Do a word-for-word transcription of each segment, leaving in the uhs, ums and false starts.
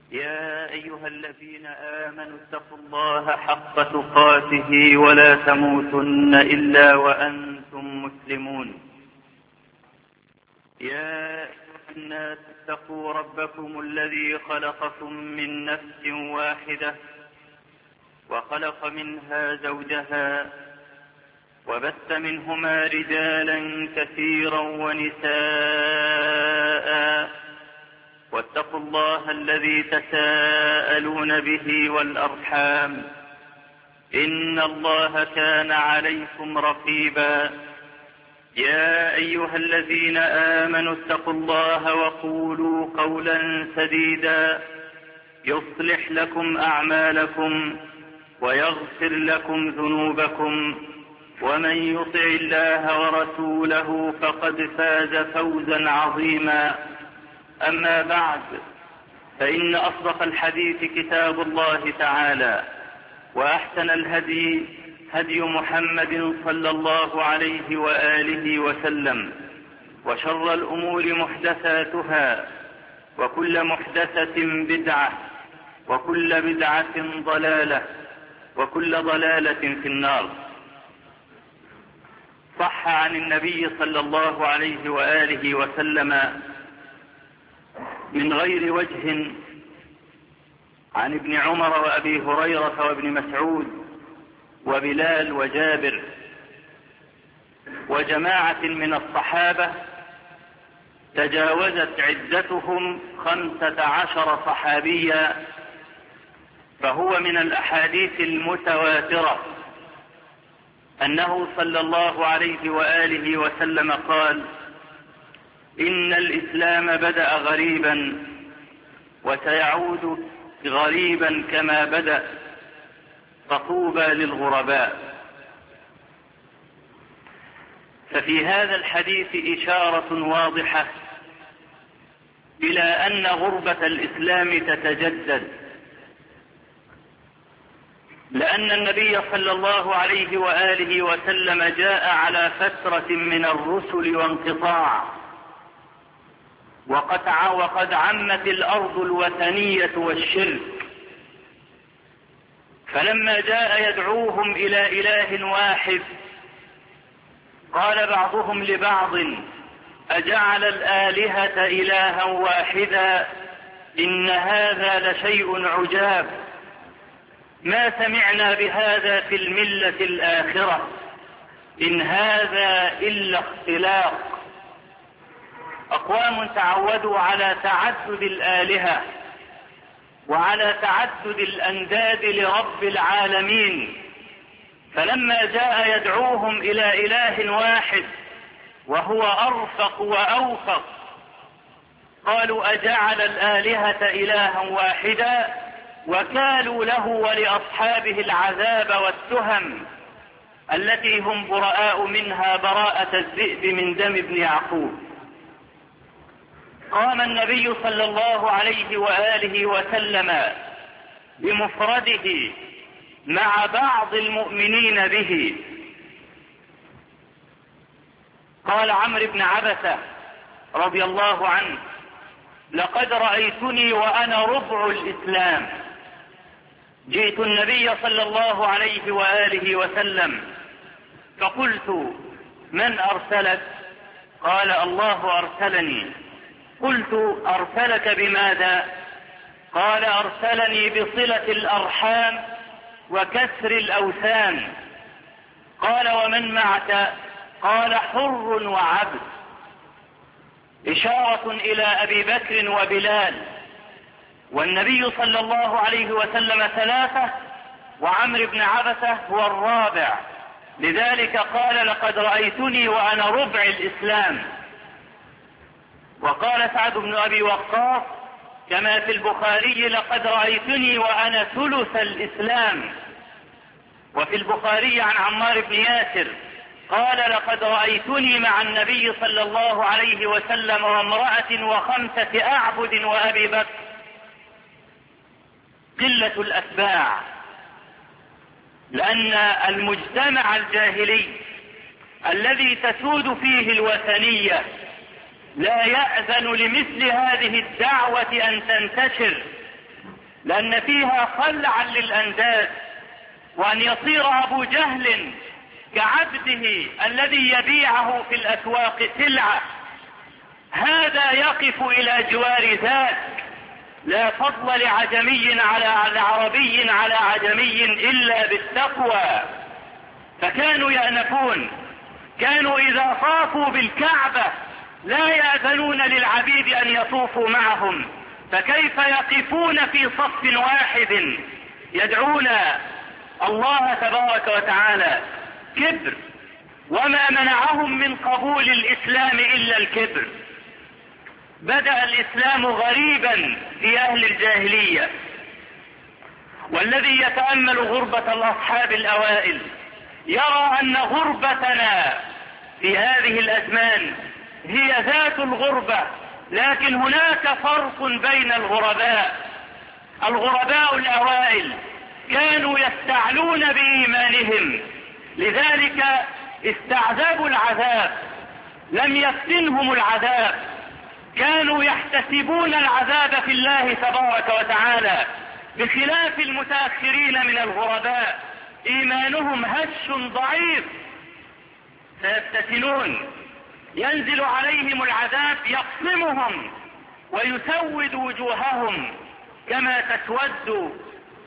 يا أيها الذين آمنوا اتقوا الله حق تقاته ولا تموتن إلا وأنتم مسلمون. يا أيها الناس اتقوا ربكم الذي خلقكم من نفس واحدة وخلق منها زوجها وبث منهما رجالا كثيرا ونساء، واتقوا الله الذي تساءلون به والأرحام إن الله كان عليكم رقيبا. يا أيها الذين آمنوا اتقوا الله وقولوا قولا سديدا يصلح لكم أعمالكم ويغفر لكم ذنوبكم، ومن يطع الله ورسوله فقد فاز فوزا عظيما. أما بعد، فإن أصدق الحديث كتاب الله تعالى، وأحسن الهدي هدي محمد صلى الله عليه وآله وسلم، وشر الأمور محدثاتها، وكل محدثة بدعة، وكل بدعة ضلالة، وكل ضلالة في النار. صح عن النبي صلى الله عليه وآله وسلم من غير وجه عن ابن عمر وأبي هريرة وابن مسعود وبلال وجابر وجماعة من الصحابة تجاوزت عدتهم خمسة عشر صحابيا، فهو من الأحاديث المتواترة أنه صلى الله عليه وآله وسلم قال: إن الإسلام بدأ غريبا وسيعود غريبا كما بدأ، فطوبى للغرباء. ففي هذا الحديث إشارة واضحة إلى أن غربة الإسلام تتجدد، لأن النبي صلى الله عليه وآله وسلم جاء على فترة من الرسل وانقطاع، وقد وقد عمت الأرض الوثنية والشرك، فلما جاء يدعوهم إلى إله واحد قال بعضهم لبعض: أجعل الآلهة إلها واحدا إن هذا لشيء عجاب، ما سمعنا بهذا في الملة الآخرة إن هذا إلا اختلاق. أقوام تعودوا على تعدد الآلهة وعلى تعدد الأنداد لرب العالمين، فلما جاء يدعوهم إلى إله واحد وهو أرفق وأوفق قالوا: أجعل الآلهة إلها واحدا، وكالوا له ولأصحابه العذاب والتهم التي هم براء منها براءة الذئب من دم ابن يعقوب. قام النبي صلى الله عليه وآله وسلم بمفرده مع بعض المؤمنين به. قال عمرو بن عبسة رضي الله عنه: لقد رأيتني وأنا ربع الإسلام. جئت النبي صلى الله عليه وآله وسلم فقلت: من أرسلك؟ قال: الله أرسلني. قلت: أرسلك بماذا؟ قال: أرسلني بصلة الأرحام وكسر الأوثان. قال: ومن معك؟ قال: حر وعبد، إشارة إلى أبي بكر وبلال، والنبي صلى الله عليه وسلم ثلاثة وعمرو بن عبسة هو الرابع، لذلك قال: لقد رأيتني وأنا ربع الإسلام. وقال سعد بن أبي وقاص كما في البخاري: لقد رأيتني وأنا ثلث الإسلام. وفي البخاري عن عمار بن ياسر قال: لقد رأيتني مع النبي صلى الله عليه وسلم وامرأة وخمسة أعبد وأبي بكر. قلة الأتباع، لأن المجتمع الجاهلي الذي تسود فيه الوثنية لا يأذن لمثل هذه الدعوة أن تنتشر، لأن فيها خلعا للأنداد، وأن يصير أبو جهل كعبده الذي يبيعه في الأسواق سلعة، هذا يقف إلى جوار ذاك. لا فضل لعجمي على عربي على عجمي إلا بالتقوى. فكانوا يأنفون، كانوا إذا طافوا بالكعبة لا يأذنون للعبيد أن يطوفوا معهم، فكيف يقفون في صف واحد يدعون الله تبارك وتعالى؟ كبر، وما منعهم من قبول الإسلام إلا الكبر. بدأ الإسلام غريبا في أهل الجاهلية، والذي يتأمل غربة الأصحاب الأوائل يرى أن غربتنا في هذه الأزمان هي ذات الغربة، لكن هناك فرق بين الغرباء. الغرباء الأوائل كانوا يستعلون بإيمانهم، لذلك استعذبوا العذاب، لم يفتنهم العذاب، كانوا يحتسبون العذاب في الله تبارك وتعالى، بخلاف المتأخرين من الغرباء إيمانهم هش ضعيف، سيفتتنون، ينزل عليهم العذاب يقسمهم ويسود وجوههم كما تسود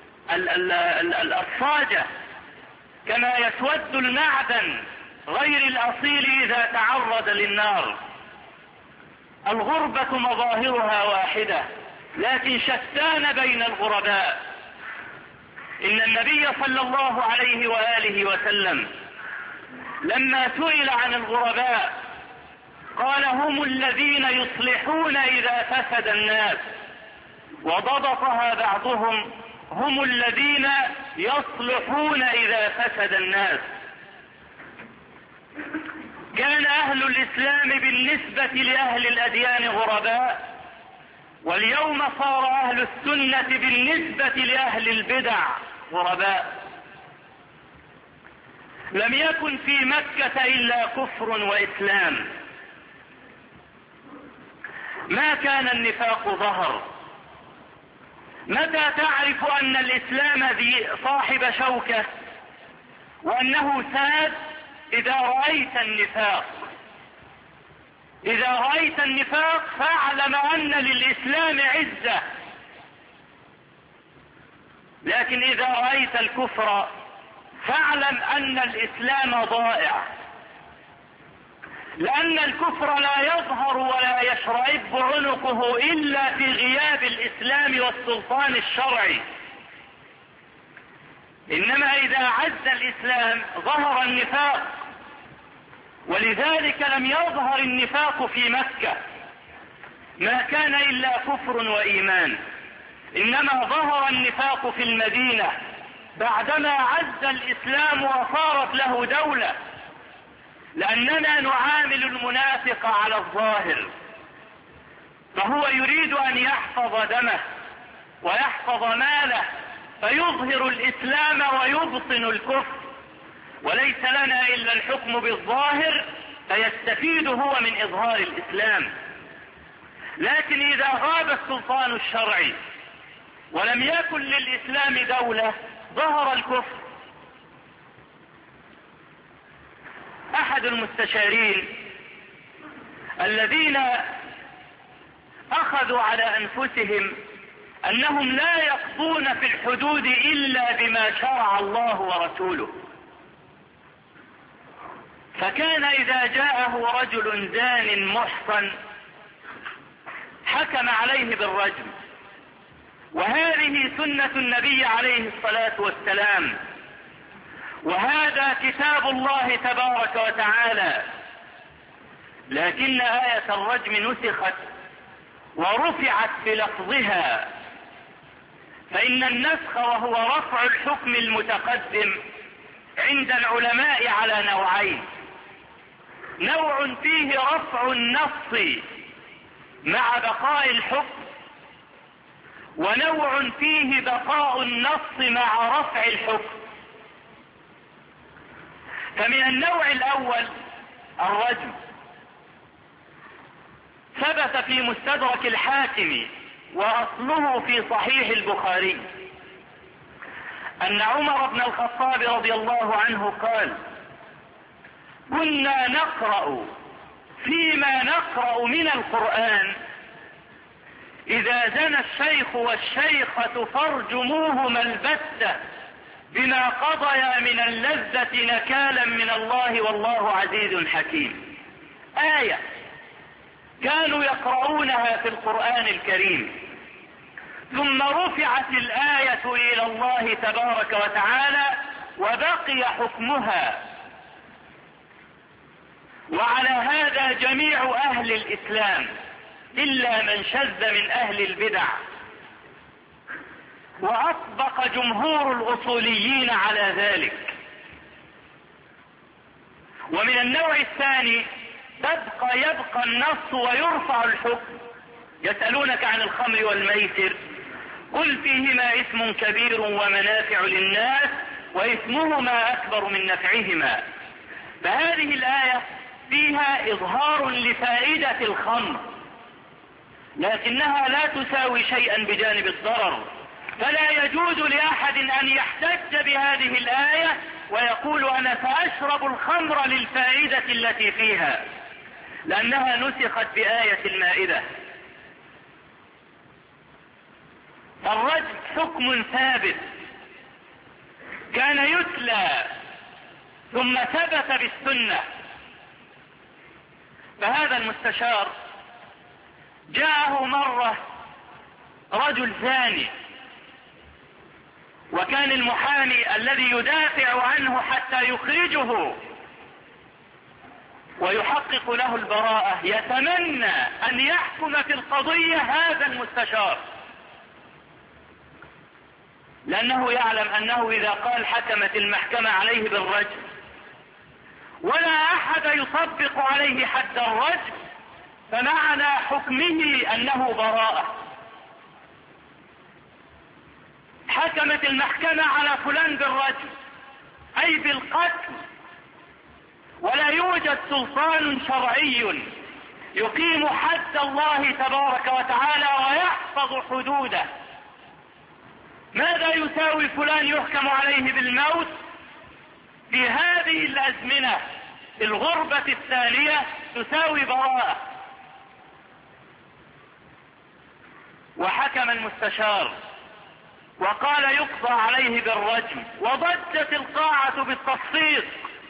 الصاجة، كما يسود المعدن غير الأصيل إذا تعرض للنار. الغربة مظاهرها واحدة، لكن شتان بين الغرباء. إن النبي صلى الله عليه وآله وسلم لما سئل عن الغرباء قال: هم الذين يصلحون إذا فسد الناس، وضبطها بعضهم: هم الذين يصلحون إذا فسد الناس. كان أهل الإسلام بالنسبة لأهل الأديان غرباء، واليوم صار أهل السنة بالنسبة لأهل البدع غرباء. لم يكن في مكة إلا كفر وإسلام، ما كان النفاق ظهر. متى تعرف أن الإسلام ذي صاحب شوكة وأنه ساد؟ إذا رأيت النفاق. إذا رأيت النفاق فاعلم أن للإسلام عزة. لكن إذا رأيت الكفر فاعلم أن الإسلام ضائع، لأن الكفر لا يظهر ولا يشرئب عنقه إلا في غياب الإسلام والسلطان الشرعي. إنما إذا عز الإسلام ظهر النفاق، ولذلك لم يظهر النفاق في مكة، ما كان إلا كفر وإيمان. إنما ظهر النفاق في المدينة بعدما عز الإسلام وصارت له دولة، لأننا نعامل المنافق على الظاهر، فهو يريد أن يحفظ دمه ويحفظ ماله، فيظهر الإسلام ويبطن الكفر، وليس لنا إلا الحكم بالظاهر، فيستفيد هو من إظهار الإسلام. لكن إذا غاب السلطان الشرعي ولم يكن للإسلام دولة ظهر الكفر. أحد المستشارين الذين أخذوا على أنفسهم أنهم لا يقضون في الحدود إلا بما شرع الله ورسوله، فكان إذا جاءه رجل زان محصن حكم عليه بالرجم، وهذه سنة النبي عليه الصلاة والسلام، وهذا كتاب الله تبارك وتعالى. لكن آية الرجم نسخت ورفعت بلفظها، فإن النسخ وهو رفع الحكم المتقدم عند العلماء على نوعين: نوع فيه رفع النص مع بقاء الحكم، ونوع فيه بقاء النص مع رفع الحكم. فمن النوع الأول الرجم، ثبت في مستدرك الحاكم وأصله في صحيح البخاري أن عمر بن الخطاب رضي الله عنه قال: كنا نقرأ فيما نقرأ من القرآن: إذا زنى الشيخ والشيخة فارجموهما البتة بما قضيا من اللذة نكالا من الله والله عزيز حكيم. آية كانوا يقرؤونها في القرآن الكريم، ثم رفعت الآية إلى الله تبارك وتعالى وبقي حكمها. وعلى هذا جميع أهل الإسلام إلا من شذ من أهل البدع، وأطبق جمهور الأصوليين على ذلك. ومن النوع الثاني تبقى يبقى النص ويرفع الحكم. يسألونك عن الخمر والميسر قل فيهما إثم كبير ومنافع للناس وإثمهما أكبر من نفعهما. فهذه الآية فيها إظهار لفائدة الخمر، لكنها لا تساوي شيئا بجانب الضرر، فلا يجوز لأحد أن يحتج بهذه الآية ويقول أنا سأشرب الخمر للفائدة التي فيها، لأنها نسخت بآية المائدة. الرجم حكم ثابت كان يتلى ثم ثبت بالسنة. فهذا المستشار جاءه مرة رجل زاني، وكان المحامي الذي يدافع عنه حتى يخرجه ويحقق له البراءة يتمنى أن يحكم في القضية هذا المستشار، لأنه يعلم أنه إذا قال حكمت المحكمة عليه بالرجم ولا أحد يطبق عليه حد الرجم، فمعنى حكمه أنه براءة. حكمت المحكمة على فلان بالرجم أي بالقتل، ولا يوجد سلطان شرعي يقيم حد الله تبارك وتعالى ويحفظ حدوده. ماذا يساوي فلان يحكم عليه بالموت؟ في هذه الأزمنة الغربة الثانية تساوي براءة. وحكم المستشار وقال يقضى عليه بالرجم، وضجت القاعة بالتصفيق،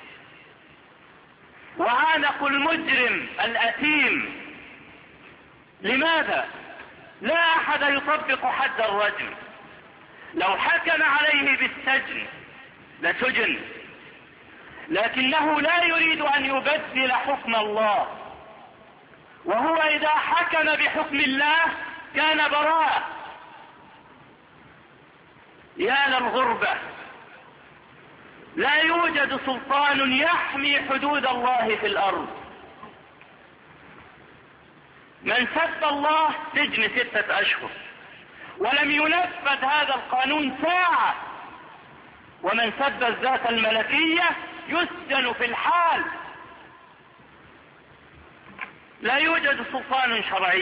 وعانقوا المجرم الأثيم. لماذا؟ لا أحد يطبق حد الرجم. لو حكم عليه بالسجن لسجن، لكنه لا يريد أن يبدل حكم الله، وهو إذا حكم بحكم الله كان براء. يا للغربة، لا يوجد سلطان يحمي حدود الله في الأرض. من سب الله سجن ستة أشهر، ولم ينفذ هذا القانون ساعة. ومن سب الذات الملكية يسجن في الحال. لا يوجد سلطان شرعي.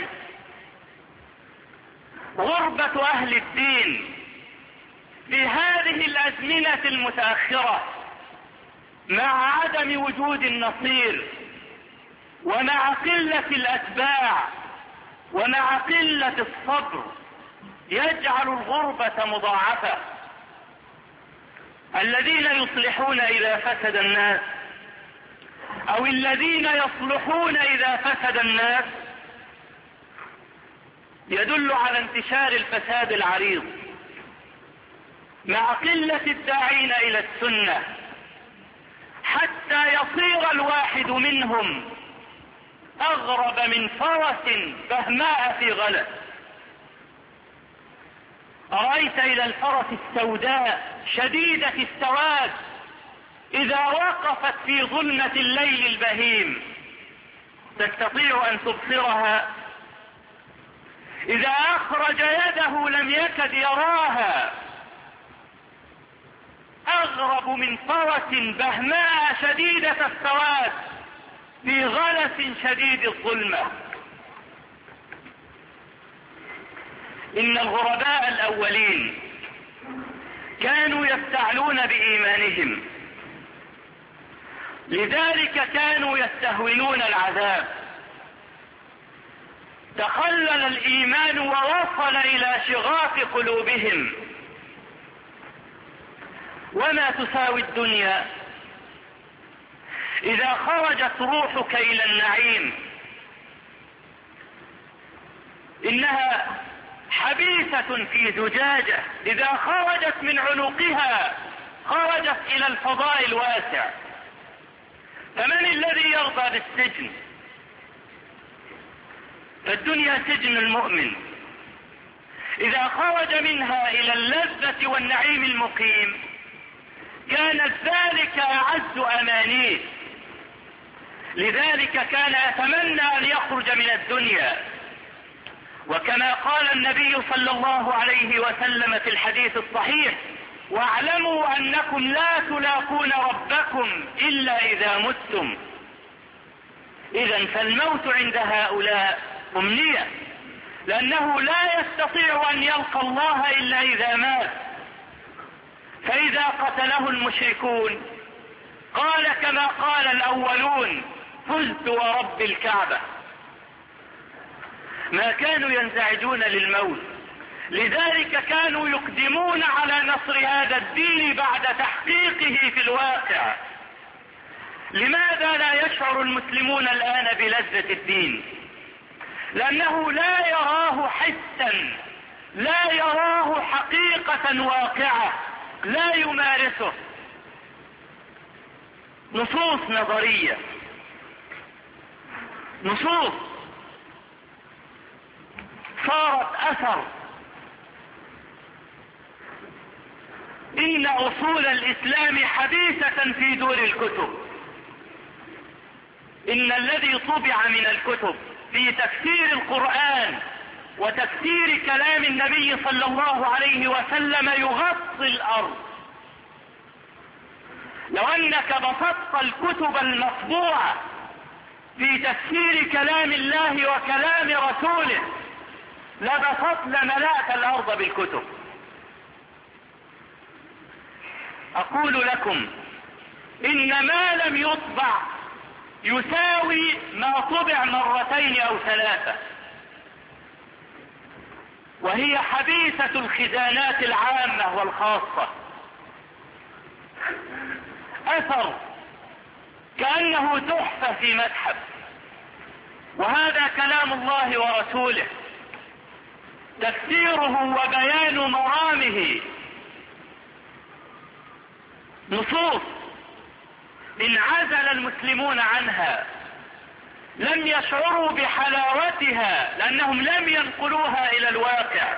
غربة أهل الدين في هذه الأزمنة المتأخرة مع عدم وجود النصير، ومع قلة الأتباع، ومع قلة الصبر، يجعل الغربة مضاعفة. الذين يصلحون إذا فسد الناس، أو الذين يصلحون إذا فسد الناس، يدل على انتشار الفساد العريض مع قلة الداعين إلى السنة، حتى يصير الواحد منهم أغرب من فرس بهماء في غلس. أرأيت إلى الفرس السوداء شديدة السواد إذا وقفت في ظلمة الليل البهيم تستطيع أن تبصرها؟ إذا أخرج يده لم يكد يراها. أغرب من فرس بهماء شديدة السواد في غلس شديد الظلمة. إن الغرباء الأولين كانوا يستعلون بإيمانهم، لذلك كانوا يستهونون العذاب. تخلل الإيمان ووصل إلى شغاف قلوبهم. وما تساوي الدنيا إذا خرجت روحك إلى النعيم؟ إنها حبيسة في زجاجة، إذا خرجت من عنقها خرجت إلى الفضاء الواسع. فمن الذي يرضى بالسجن؟ فالدنيا سجن المؤمن، إذا خرج منها إلى اللذة والنعيم المقيم كانت ذلك أعز أمانيه. لذلك كان يتمنى أن يخرج من الدنيا، وكما قال النبي صلى الله عليه وسلم في الحديث الصحيح: واعلموا أنكم لا تلاقون ربكم إلا إذا متم. إذا فالموت عند هؤلاء أمنية، لأنه لا يستطيع أن يلقى الله إلا إذا مات. فإذا قتله المشركون قال كما قال الأولون: فزت ورب الكعبة. ما كانوا ينزعجون للموت، لذلك كانوا يقدمون على نصر هذا الدين بعد تحقيقه في الواقع. لماذا لا يشعر المسلمون الآن بلذة الدين؟ لأنه لا يراه حسا، لا يراه حقيقة واقعة، لا يمارسه. نصوص نظرية، نصوص صارت أثر. إن أصول الإسلام حديثة في دور الكتب. إن الذي طبع من الكتب في تفسير القرآن وتفسير كلام النبي صلى الله عليه وسلم يغطي الأرض. لو أنك بسطت الكتب المطبوعة في تفسير كلام الله وكلام رسوله لبسط لملأت الأرض بالكتب. أقول لكم إن ما لم يطبع يساوي ما طبع مرتين أو ثلاثة، وهي حبيسة الخزانات العامة والخاصة. أثر كأنه تحفة في متحف، وهذا كلام الله ورسوله، تفسيره وبيان مرامه. نصوص انعزل المسلمون عنها، لم يشعروا بحلاوتها لأنهم لم ينقلوها إلى الواقع،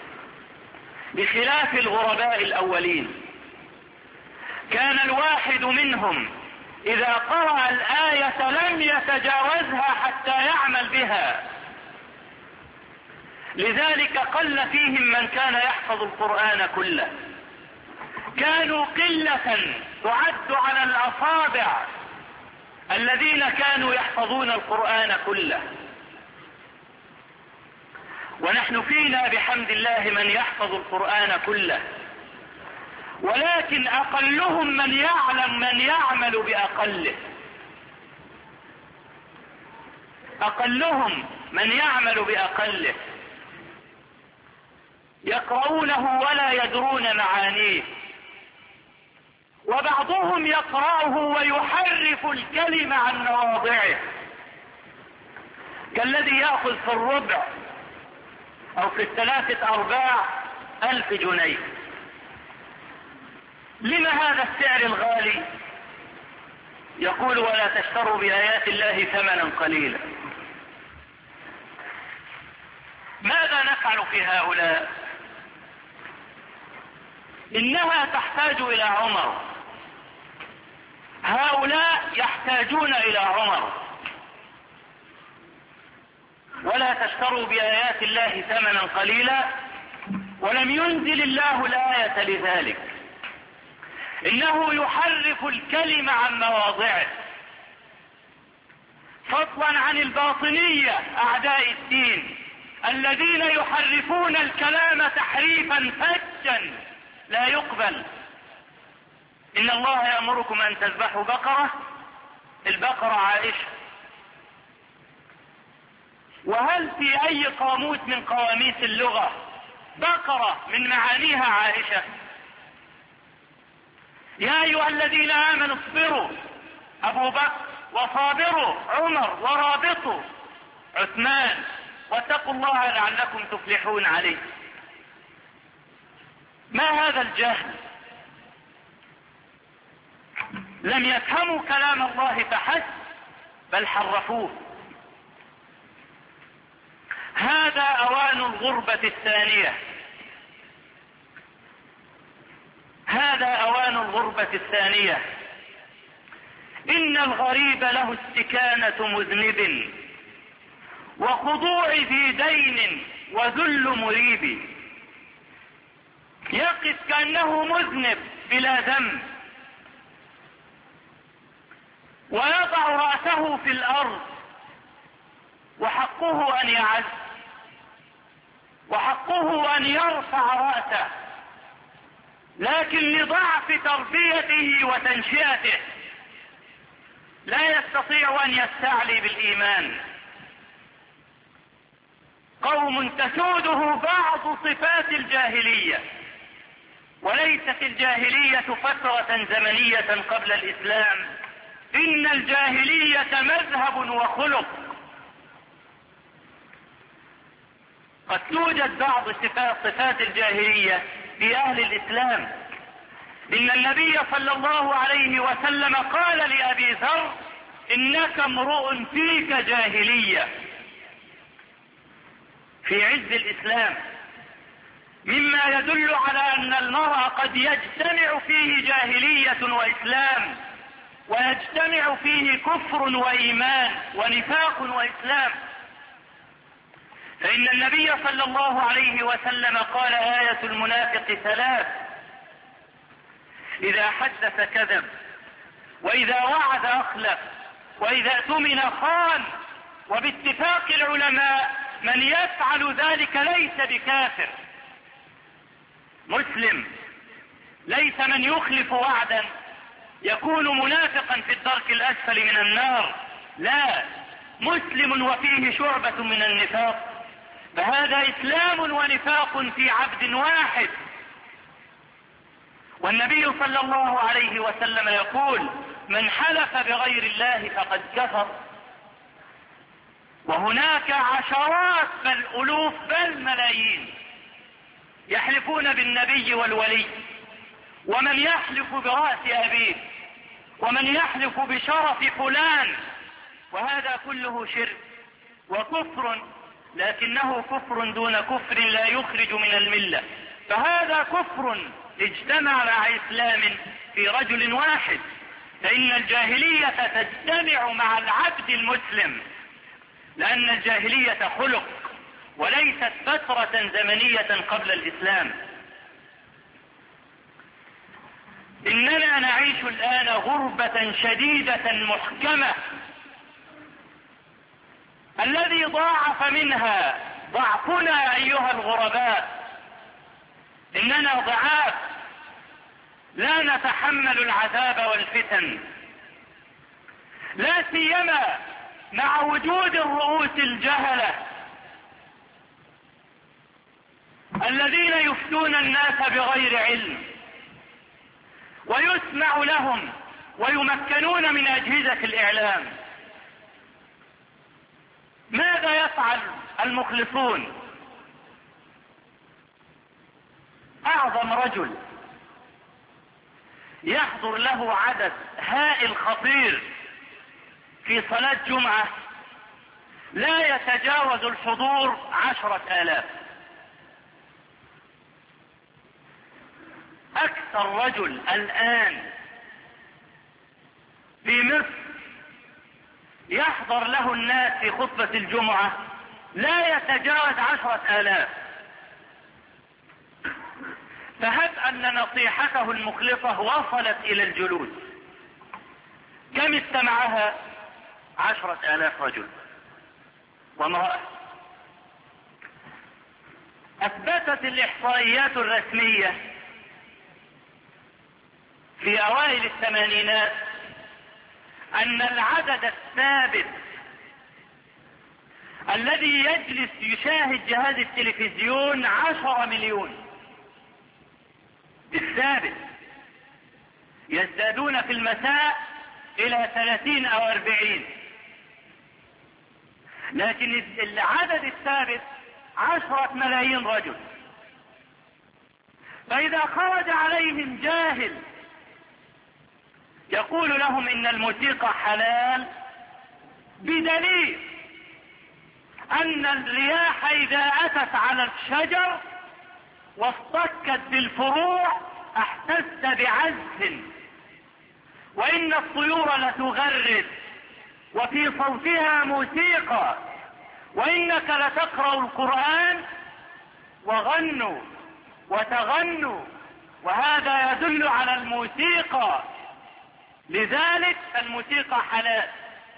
بخلاف الغرباء الأولين. كان الواحد منهم إذا قرأ الآية لم يتجاوزها حتى يعمل بها. لذلك قل فيهم من كان يحفظ القرآن كله، كانوا قلة تعد على الأصابع الذين كانوا يحفظون القرآن كله. ونحن فينا بحمد الله من يحفظ القرآن كله، ولكن أقلهم من يعلم من يعمل بأقله. أقلهم من يعمل بأقله، يقرؤونه ولا يدرون معانيه، وبعضهم يقرأه ويحرف الكلمة عن مواضعه، كالذي يأخذ في الربع أو في الثلاثة أرباع ألف جنيه. لما هذا السعر الغالي؟ يقول: ولا تشتروا بآيات الله ثمنا قليلا. ماذا نفعل في هؤلاء؟ إنها تحتاج إلى عمر، هؤلاء يحتاجون إلى عمر. ولا تشتروا بآيات الله ثمنا قليلا، ولم ينزل الله الآية لذلك. إنه يحرف الكلمة عن مواضعه، فضلا عن الباطنية أعداء الدين الذين يحرفون الكلام تحريفا فجا لا يقبل. إن الله يأمركم أن تذبحوا بقرة، البقرة عائشة. وهل في أي قاموس من قواميس اللغة بقرة من معانيها عائشة؟ يا أيها الذين آمنوا اصبروا أبو بكر، وصابروا عمر، ورابطوا عثمان، واتقوا الله لعلكم تفلحون عليه. ما هذا الجهل؟ لم يفهموا كلام الله فحسب بل حرفوه. هذا أوان الغربة الثانية، هذا أوان الغربة الثانية. إن الغريب له استكانة مذنب، وخضوع ذي دين، وذل مريب. يقف كأنه مذنب بلا ذنب، ويضع رأسه في الأرض، وحقه أن يعز، وحقه أن يرفع رأسه، لكن لضعف تربيته وتنشئته لا يستطيع أن يستعلي بالإيمان. قوم تسوده بعض صفات الجاهلية، وليست الجاهلية فترة زمنية قبل الإسلام، إن الجاهلية مذهب وخلق. قد توجد بعض صفات, صفات الجاهلية في أهل الإسلام. إن النبي صلى الله عليه وسلم قال لأبي ذر: إنك امرؤ فيك جاهلية. في عز الإسلام، مما يدل على أن المرء قد يجتمع فيه جاهلية وإسلام، ويجتمع فيه كفر وإيمان ونفاق وإسلام. فإن النبي صلى الله عليه وسلم قال: آية المنافق ثلاث: إذا حدث كذب، وإذا وعد أخلف، وإذا اؤتمن خان. وباتفاق العلماء من يفعل ذلك ليس بكافر مسلم، ليس من يخلف وعدا يكون منافقا في الدرك الأسفل من النار، لا، مسلم وفيه شعبة من النفاق. فهذا إسلام ونفاق في عبد واحد. والنبي صلى الله عليه وسلم يقول: من حلف بغير الله فقد كفر. وهناك عشرات بل ألوف بل ملايين يحلفون بالنبي والولي، ومن يحلف برأس أبيه، ومن يحلف بشرف فلان، وهذا كله شرك وكفر، لكنه كفر دون كفر لا يخرج من الملة. فهذا كفر اجتمع مع إسلام في رجل واحد. فإن الجاهلية تجتمع مع العبد المسلم، لأن الجاهلية خلق وليست فترة زمنية قبل الإسلام. إننا نعيش الآن غربة شديدة محكمة، الذي ضاعف منها ضعفنا أيها الغرباء. إننا ضعاف لا نتحمل العذاب والفتن، لا سيما مع وجود الرؤوس الجهلة الذين يفتون الناس بغير علم، ويسمع لهم ويمكنون من أجهزة الإعلام. ماذا يفعل المخلصون؟ أعظم رجل يحضر له عدد هائل خطير في صلاة جمعة لا يتجاوز الحضور عشرة آلاف. أكثر رجل الآن في مصر يحضر له الناس في خطبة الجمعة لا يتجاوز عشرة آلاف. فهب أن نصيحته المخلصة وصلت إلى الجلوس، كم استمعها؟ عشرة آلاف رجل وامرأة. أثبتت الإحصائيات الرسمية في أوائل الثمانينات أن العدد الثابت الذي يجلس يشاهد جهاز التلفزيون عشرة مليون بالثابت، يزدادون في المساء إلى ثلاثين أو أربعين، لكن العدد الثابت عشرة ملايين رجل. فإذا خرج عليهم جاهل يقول لهم إن الموسيقى حلال بدليل أن الرياح إذا أتت على الشجر واصطكت بالفروع احسست بعز، وإن الطيور لتغرد وفي صوتها موسيقى، وإنك لتقرأ القرآن وغنوا وتغنوا، وهذا يدل على الموسيقى، لذلك الموسيقى حلال.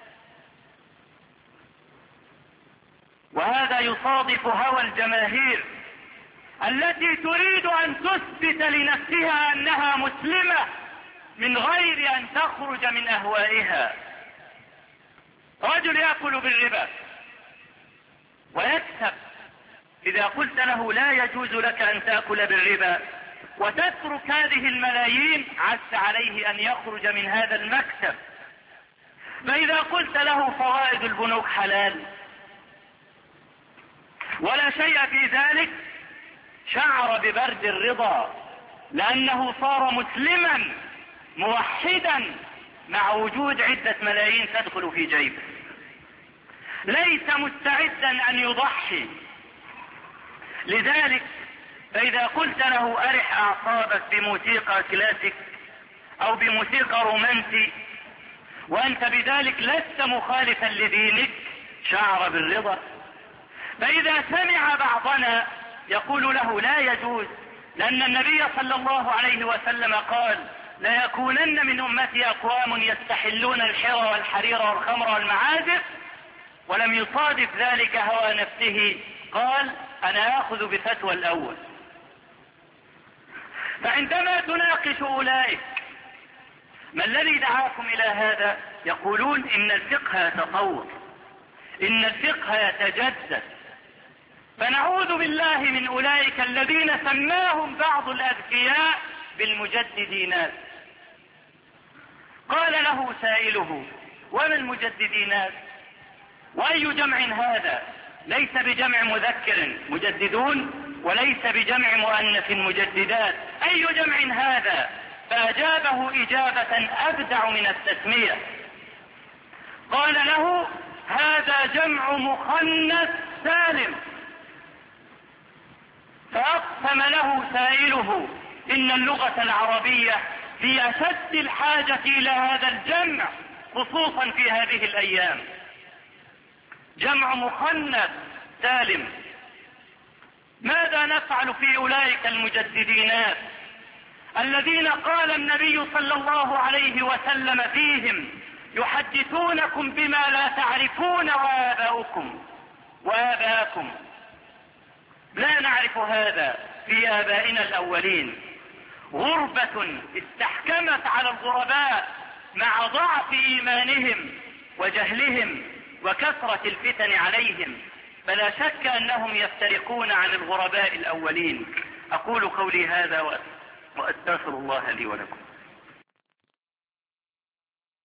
وهذا يصادف هوى الجماهير التي تريد أن تثبت لنفسها أنها مسلمة من غير أن تخرج من أهوائها. رجل يأكل بالربا ويكسب، إذا قلت له لا يجوز لك أن تأكل بالربا وتترك هذه الملايين عز عليه أن يخرج من هذا المكسب. فإذا قلت له فوائد البنوك حلال ولا شيء في ذلك شعر ببرد الرضا، لأنه صار مسلما موحدا مع وجود عدة ملايين تدخل في جيبه، ليس مستعدا أن يضحي. لذلك فإذا قلت له أرح أعصابك بموسيقى كلاسيك أو بموسيقى رومانسي وأنت بذلك لست مخالفا لدينك شعر بالرضا. فإذا سمع بعضنا يقول له لا يجوز، لأن النبي صلى الله عليه وسلم قال لا يكونن من أمتي أقوام يستحلون الحر والحرير والخمر والمعازف، ولم يصادف ذلك هوى نفسه، قال أنا آخذ بفتوى الأول. فعندما تناقش أولئك ما الذي دعاكم إلى هذا، يقولون إن الفقه يتطور، إن الفقه يتجدد. فنعوذ بالله من أولئك الذين سماهم بعض الأذكياء بالمجددين. قال له سائله وما المجددين؟ وأي جمع هذا؟ ليس بجمع مذكر مجددون وليس بجمع مؤنث مجددات، أي جمع هذا؟ فأجابه إجابة أبدع من التسمية، قال له هذا جمع مخنث سالم. فأقسم له سائله إن اللغة العربية في أشد الحاجة إلى هذا الجمع خصوصا في هذه الأيام، جمع مخنث سالم. ماذا نفعل في أولئك المجددين الذين قال النبي صلى الله عليه وسلم فيهم يحدثونكم بما لا تعرفون وآباؤكم وآباءكم؟ لا نعرف هذا في آبائنا الأولين. غربة استحكمت على الغرباء مع ضعف إيمانهم وجهلهم وكثرة الفتن عليهم، فلا شك أنهم يفترقون عن الغرباء الأولين. أقول قولي هذا وأستغفر الله لي ولكم.